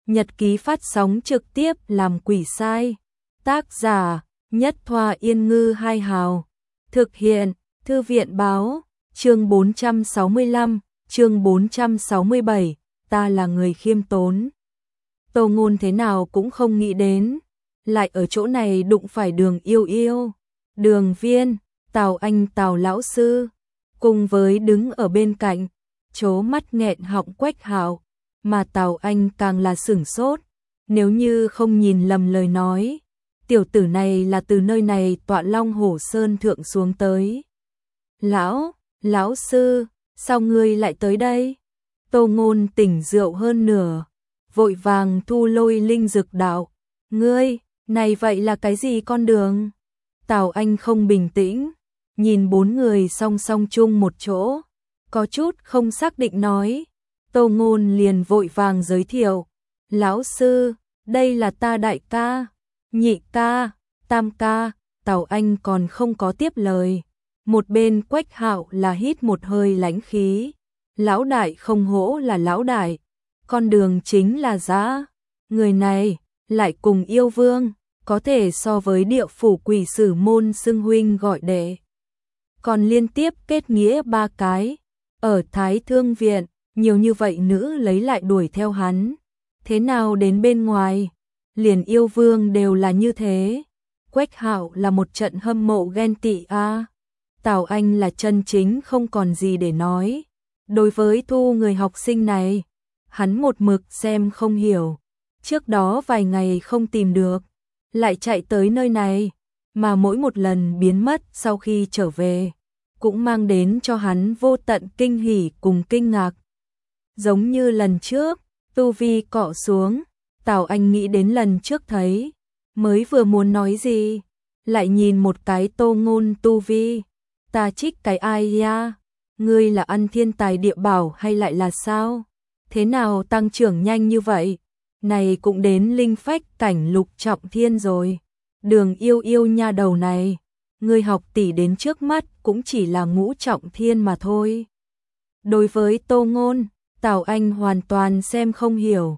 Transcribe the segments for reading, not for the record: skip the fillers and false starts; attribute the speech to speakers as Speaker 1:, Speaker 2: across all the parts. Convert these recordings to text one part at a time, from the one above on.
Speaker 1: Nhật ký phát sóng trực tiếp làm quỷ sai. Tác giả Nhất Thoa Yên Ngư Hai Hào. Thực hiện Thư viện Báo. Chương 465, chương 467, ta là người khiêm tốn. Tô Ngôn thế nào cũng không nghĩ đến, lại ở chỗ này đụng phải Đường Yêu Yêu, Đường Viên, Tào Anh Tào lão sư, cùng với đứng ở bên cạnh, trố mắt nghẹn họng Quách Hạo, mà Tào Anh càng là sửng sốt, nếu như không nhìn lầm lời nói, tiểu tử này là từ nơi này tọa Long Hổ Sơn thượng xuống tới. Lão sư, sao ngươi lại tới đây? Tô Ngôn tỉnh rượu hơn nửa, vội vàng thu lôi linh dực đạo. Ngươi, này vậy là cái gì con đường? Tào Anh không bình tĩnh, nhìn bốn người song song chung một chỗ, có chút không xác định nói. Tô Ngôn liền vội vàng giới thiệu. Lão sư, đây là ta đại ca, nhị ca, tam ca. Tào Anh còn không có tiếp lời. Một bên Quách Hạo là hít một hơi lãnh khí. Lão đại không hổ là lão đại, con đường chính là dã. Người này lại cùng yêu vương, có thể so với địa phủ quỷ sử môn xưng huynh gọi đệ. Còn liên tiếp kết nghĩa 3 cái. Ở Thái Thương Viện, nhiều như vậy nữ lấy lại đuổi theo hắn. Thế nào đến bên ngoài, liền yêu vương đều là như thế. Quách Hạo là một trận hâm mộ ghen tị a. Tào Anh là chân chính không còn gì để nói. Đối với thu người học sinh này, hắn một mực xem không hiểu. Trước đó vài ngày không tìm được, lại chạy tới nơi này, mà mỗi một lần biến mất sau khi trở về, cũng mang đến cho hắn vô tận kinh hỉ cùng kinh ngạc. Giống như lần trước, tu vi cọ xuống, Tào Anh nghĩ đến lần trước thấy, mới vừa muốn nói gì, lại nhìn một cái Tô Ngôn tu vi. Ta trích cái ai ya? Ngươi là ăn thiên tài địa bảo hay lại là sao? Thế nào tăng trưởng nhanh như vậy? Này cũng đến linh phách cảnh lục trọng thiên rồi. Đường Yêu Yêu nha đầu này, ngươi học tỷ đến trước mắt cũng chỉ là ngũ trọng thiên mà thôi. Đối với Tô Ngôn, Tào Anh hoàn toàn xem không hiểu.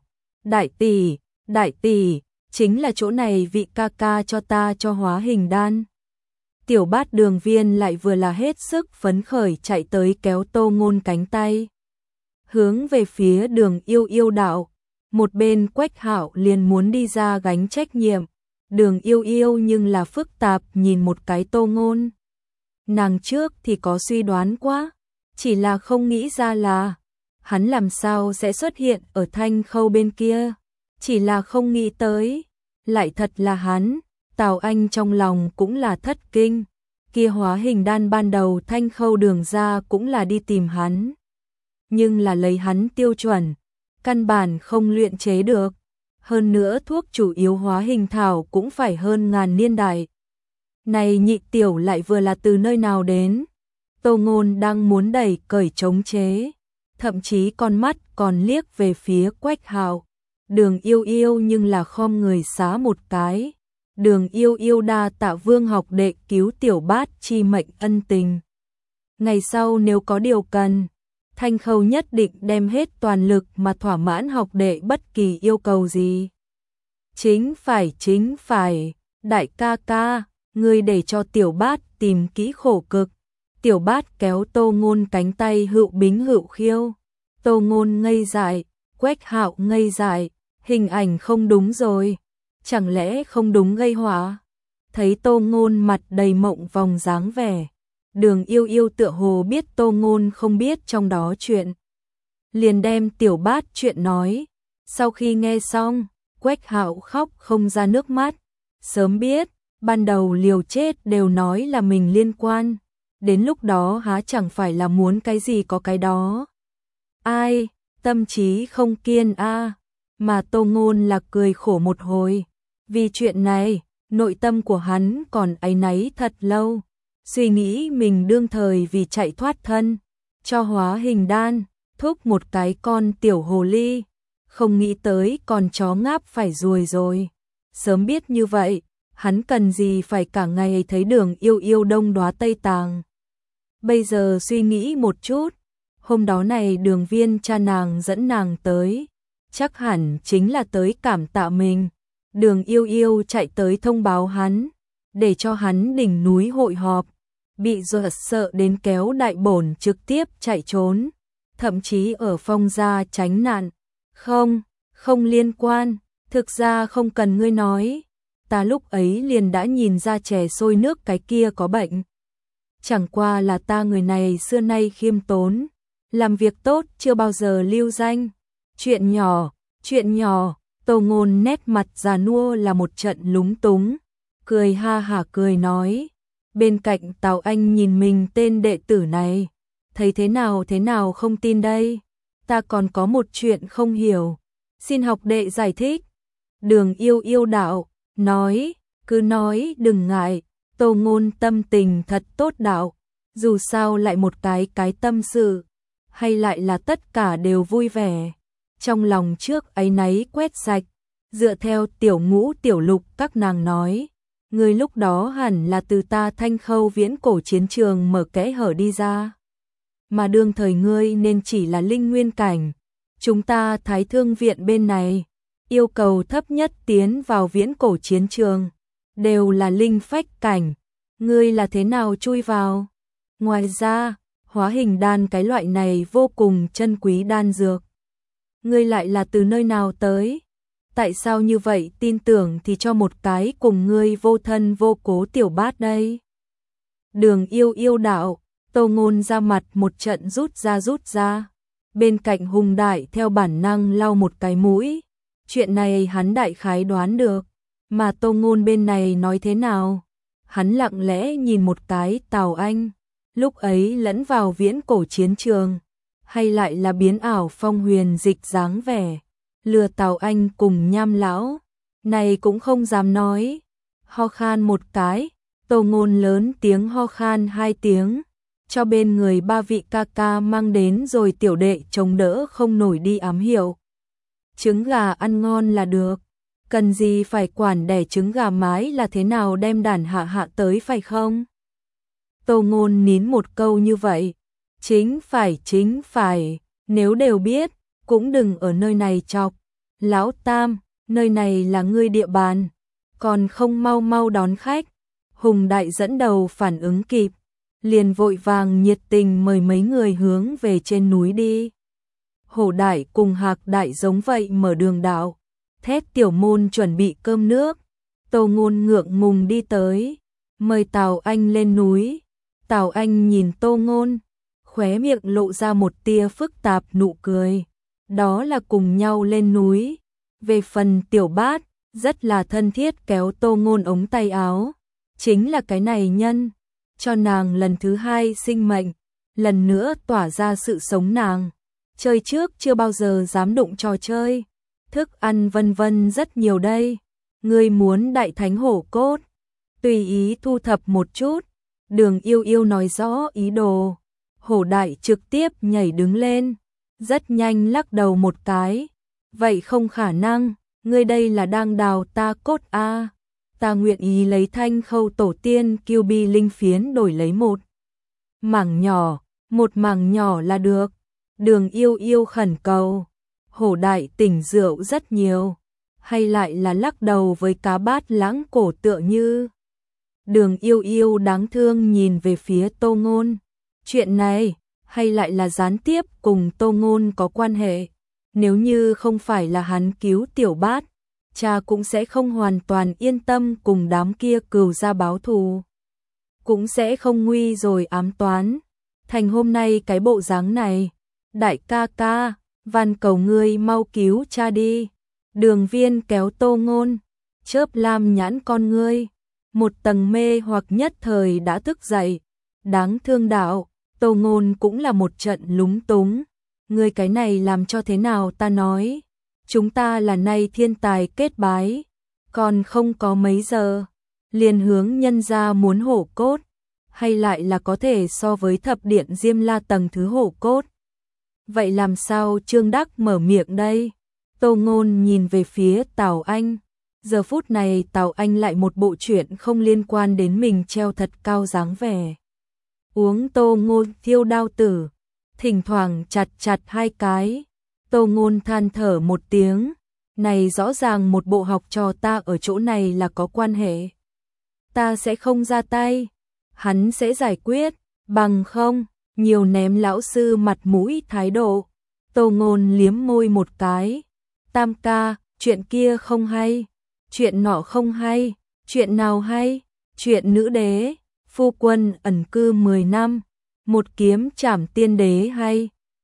Speaker 1: Đại tỷ, chính là chỗ này vị ca ca cho ta cho hóa hình đan. Tiểu Bát Đường Viên lại vừa là hết sức phấn khởi chạy tới kéo Tô Ngôn cánh tay, hướng về phía Đường Yêu Yêu đạo. Một bên Quách Hạo liền muốn đi ra gánh trách nhiệm. Đường Yêu Yêu nhưng là phức tạp nhìn một cái Tô Ngôn. Nàng trước thì có suy đoán quá, chỉ là không nghĩ ra là hắn làm sao sẽ xuất hiện ở Thanh Khâu bên kia, chỉ là không nghĩ tới, lại thật là hắn. Tào Anh trong lòng cũng là thất kinh, kia hóa hình đan ban đầu Thanh Khâu Đường ra cũng là đi tìm hắn, nhưng là lấy hắn tiêu chuẩn, căn bản không luyện chế được, hơn nữa thuốc chủ yếu hóa hình thảo cũng phải hơn ngàn niên đại. Này nhị tiểu lại vừa là từ nơi nào đến? Tô Ngôn đang muốn đẩy cởi chống chế, thậm chí con mắt còn liếc về phía Quách Hạo. Đường Yêu Yêu nhưng là khom người xá một cái. Đường Yêu Yêu đa tạ Vương học đệ cứu Tiểu Bát chi mệnh ân tình. Ngày sau nếu có điều cần, Thanh Khâu nhất định đem hết toàn lực mà thỏa mãn học đệ bất kỳ yêu cầu gì. Chính phải, đại ca ca, ngươi để cho Tiểu Bát tìm kỹ khổ cực. Tiểu Bát kéo Tô Ngôn cánh tay hữu bính hữu khiêu. Tô Ngôn ngây dại, Quách Hạo ngây dại, hình ảnh không đúng rồi. Chẳng lẽ không đúng gây họa? Thấy Tô Ngôn mặt đầy mộng vòng dáng vẻ, Đường Yêu Yêu tựa hồ biết Tô Ngôn không biết trong đó chuyện, liền đem Tiểu Bát chuyện nói. Sau khi nghe xong, Quách Hạo khóc không ra nước mắt. Sớm biết, ban đầu liều chết đều nói là mình liên quan, đến lúc đó há chẳng phải là muốn cái gì có cái đó. Ai, tâm trí không kiên a. Mà Tô Ngôn là cười khổ một hồi. Vì chuyện này, nội tâm của hắn còn áy náy thật lâu. Suy nghĩ mình đương thời vì chạy thoát thân, cho hóa hình đan, thúc một cái con tiểu hồ ly. Không nghĩ tới còn chó ngáp phải ruồi rồi. Sớm biết như vậy, hắn cần gì phải cả ngày thấy Đường Yêu Yêu đông đóa Tây Tàng. Bây giờ suy nghĩ một chút, hôm đó này Đường Viên cha nàng dẫn nàng tới, chắc hẳn chính là tới cảm tạ mình. Đường Yêu Yêu chạy tới thông báo hắn, để cho hắn đỉnh núi hội họp, bị dọa sợ đến kéo đại bổn trực tiếp chạy trốn, thậm chí ở Phong gia tránh nạn. Không liên quan, thực ra không cần ngươi nói, ta lúc ấy liền đã nhìn ra chè sôi nước cái kia có bệnh. Chẳng qua là ta người này xưa nay khiêm tốn, làm việc tốt chưa bao giờ lưu danh. Chuyện nhỏ, Tô Ngôn nét mặt già nua là một trận lúng túng, cười ha hả cười nói. Bên cạnh Tào Anh nhìn mình tên đệ tử này, thấy thế nào không tin đây, ta còn có một chuyện không hiểu, xin học đệ giải thích. Đường Yêu Yêu đạo, cứ nói đừng ngại, Tô Ngôn tâm tình thật tốt đạo, dù sao lại một cái tâm sự, hay lại là tất cả đều vui vẻ. Trong lòng trước áy náy quét sạch, dựa theo Tiểu Ngũ Tiểu Lục các nàng nói, người lúc đó hẳn là từ ta Thanh Khâu viễn cổ chiến trường mở kẽ hở đi ra. Mà đương thời ngươi nên chỉ là linh nguyên cảnh, chúng ta Thái Thương viện bên này, yêu cầu thấp nhất tiến vào viễn cổ chiến trường, đều là linh phách cảnh, ngươi là thế nào chui vào? Ngoài ra, hóa hình đan cái loại này vô cùng chân quý đan dược, ngươi lại là từ nơi nào tới? Tại sao như vậy tin tưởng thì cho một cái cùng ngươi vô thân vô cố tiểu bát đây? Đường Yêu Yêu đạo, Tô Ngôn ra mặt một trận rút ra. Bên cạnh Hùng Đại theo bản năng lau một cái mũi. Chuyện này hắn đại khái đoán được, mà Tô Ngôn bên này nói thế nào? Hắn lặng lẽ nhìn một cái Tào Anh, lúc ấy lẫn vào viễn cổ chiến trường, hay lại là biến ảo phong huyền dịch dáng vẻ, lừa Tào Anh cùng Nham lão, này cũng không dám nói. Ho khan một cái, Tô Ngôn lớn tiếng ho khan 2 tiếng, cho bên người 3 vị ca ca mang đến rồi tiểu đệ chống đỡ không nổi đi ám hiệu. Trứng gà ăn ngon là được, cần gì phải quản đẻ trứng gà mái là thế nào đem đàn hạ tới phải không? Tô Ngôn nín một câu như vậy, chính phải, nếu đều biết, cũng đừng ở nơi này chọc. Lão Tam, nơi này là ngươi địa bàn, còn không mau đón khách. Hùng Đại dẫn đầu phản ứng kịp, liền vội vàng nhiệt tình mời mấy người hướng về trên núi đi. Hổ Đại cùng Hạc Đại giống vậy mở đường đạo, thét tiểu môn chuẩn bị cơm nước. Tô Ngôn ngượng ngùng đi tới, mời Tào Anh lên núi. Tào Anh nhìn Tô Ngôn, khóe miệng lộ ra một tia phức tạp nụ cười, đó là cùng nhau lên núi. Về phần tiểu bát, rất là thân thiết kéo Tô Ngôn ống tay áo, chính là cái này nhân, cho nàng lần thứ 2 sinh mệnh, lần nữa tỏa ra sự sống nàng. Chơi trước chưa bao giờ dám đụng trò chơi, thức ăn vân vân rất nhiều đây. Ngươi muốn đại thánh hổ cốt, tùy ý thu thập một chút. Đường Yêu Yêu nói rõ ý đồ. Hổ Đại trực tiếp nhảy đứng lên, rất nhanh lắc đầu một cái. Vậy không khả năng, ngươi đây là đang đào ta cốt a. Ta nguyện ý lấy Thanh Khâu tổ tiên kiêu bi linh phiến đổi lấy một mảng nhỏ là được. Đường Yêu Yêu khẩn cầu. Hổ Đại tỉnh rượu rất nhiều, hay lại là lắc đầu với cá bát lãng cổ tựa như. Đường Yêu Yêu đáng thương nhìn về phía Tô Ngôn. Chuyện này, hay lại là gián tiếp cùng Tô Ngôn có quan hệ. Nếu như không phải là hắn cứu tiểu bát, cha cũng sẽ không hoàn toàn yên tâm cùng đám kia cừu gia báo thù. Cũng sẽ không nguy rồi ám toán. Thành hôm nay cái bộ dáng này. Đại ca ca, van cầu ngươi mau cứu cha đi. Đường Viên kéo Tô Ngôn, chớp lam nhãn con ngươi. Một tầng mê hoặc nhất thời đã thức dậy. Đáng thương đạo, Tô Ngôn cũng là một trận lúng túng. Ngươi cái này làm cho thế nào ta nói? Chúng ta là nay thiên tài kết bái, còn không có mấy giờ, liền hướng nhân gia muốn hổ cốt, hay lại là có thể so với thập điện Diêm La tầng thứ hổ cốt. Vậy làm sao Trương Đắc mở miệng đây? Tô Ngôn nhìn về phía Tào Anh. Giờ phút này Tào Anh lại một bộ chuyện không liên quan đến mình treo thật cao dáng vẻ. Uống Tô Ngôn thiêu đao tử, thỉnh thoảng chặt 2 cái. Tô Ngôn than thở một tiếng, này rõ ràng một bộ học trò ta ở chỗ này là có quan hệ. Ta sẽ không ra tay, hắn sẽ giải quyết, bằng không, nhiều ném lão sư mặt mũi thái độ. Tô Ngôn liếm môi một cái, Tam ca, chuyện kia không hay, chuyện nọ không hay, chuyện nào hay, chuyện nữ đế, phu quân ẩn cư 10 năm, một kiếm trảm tiên đế hay.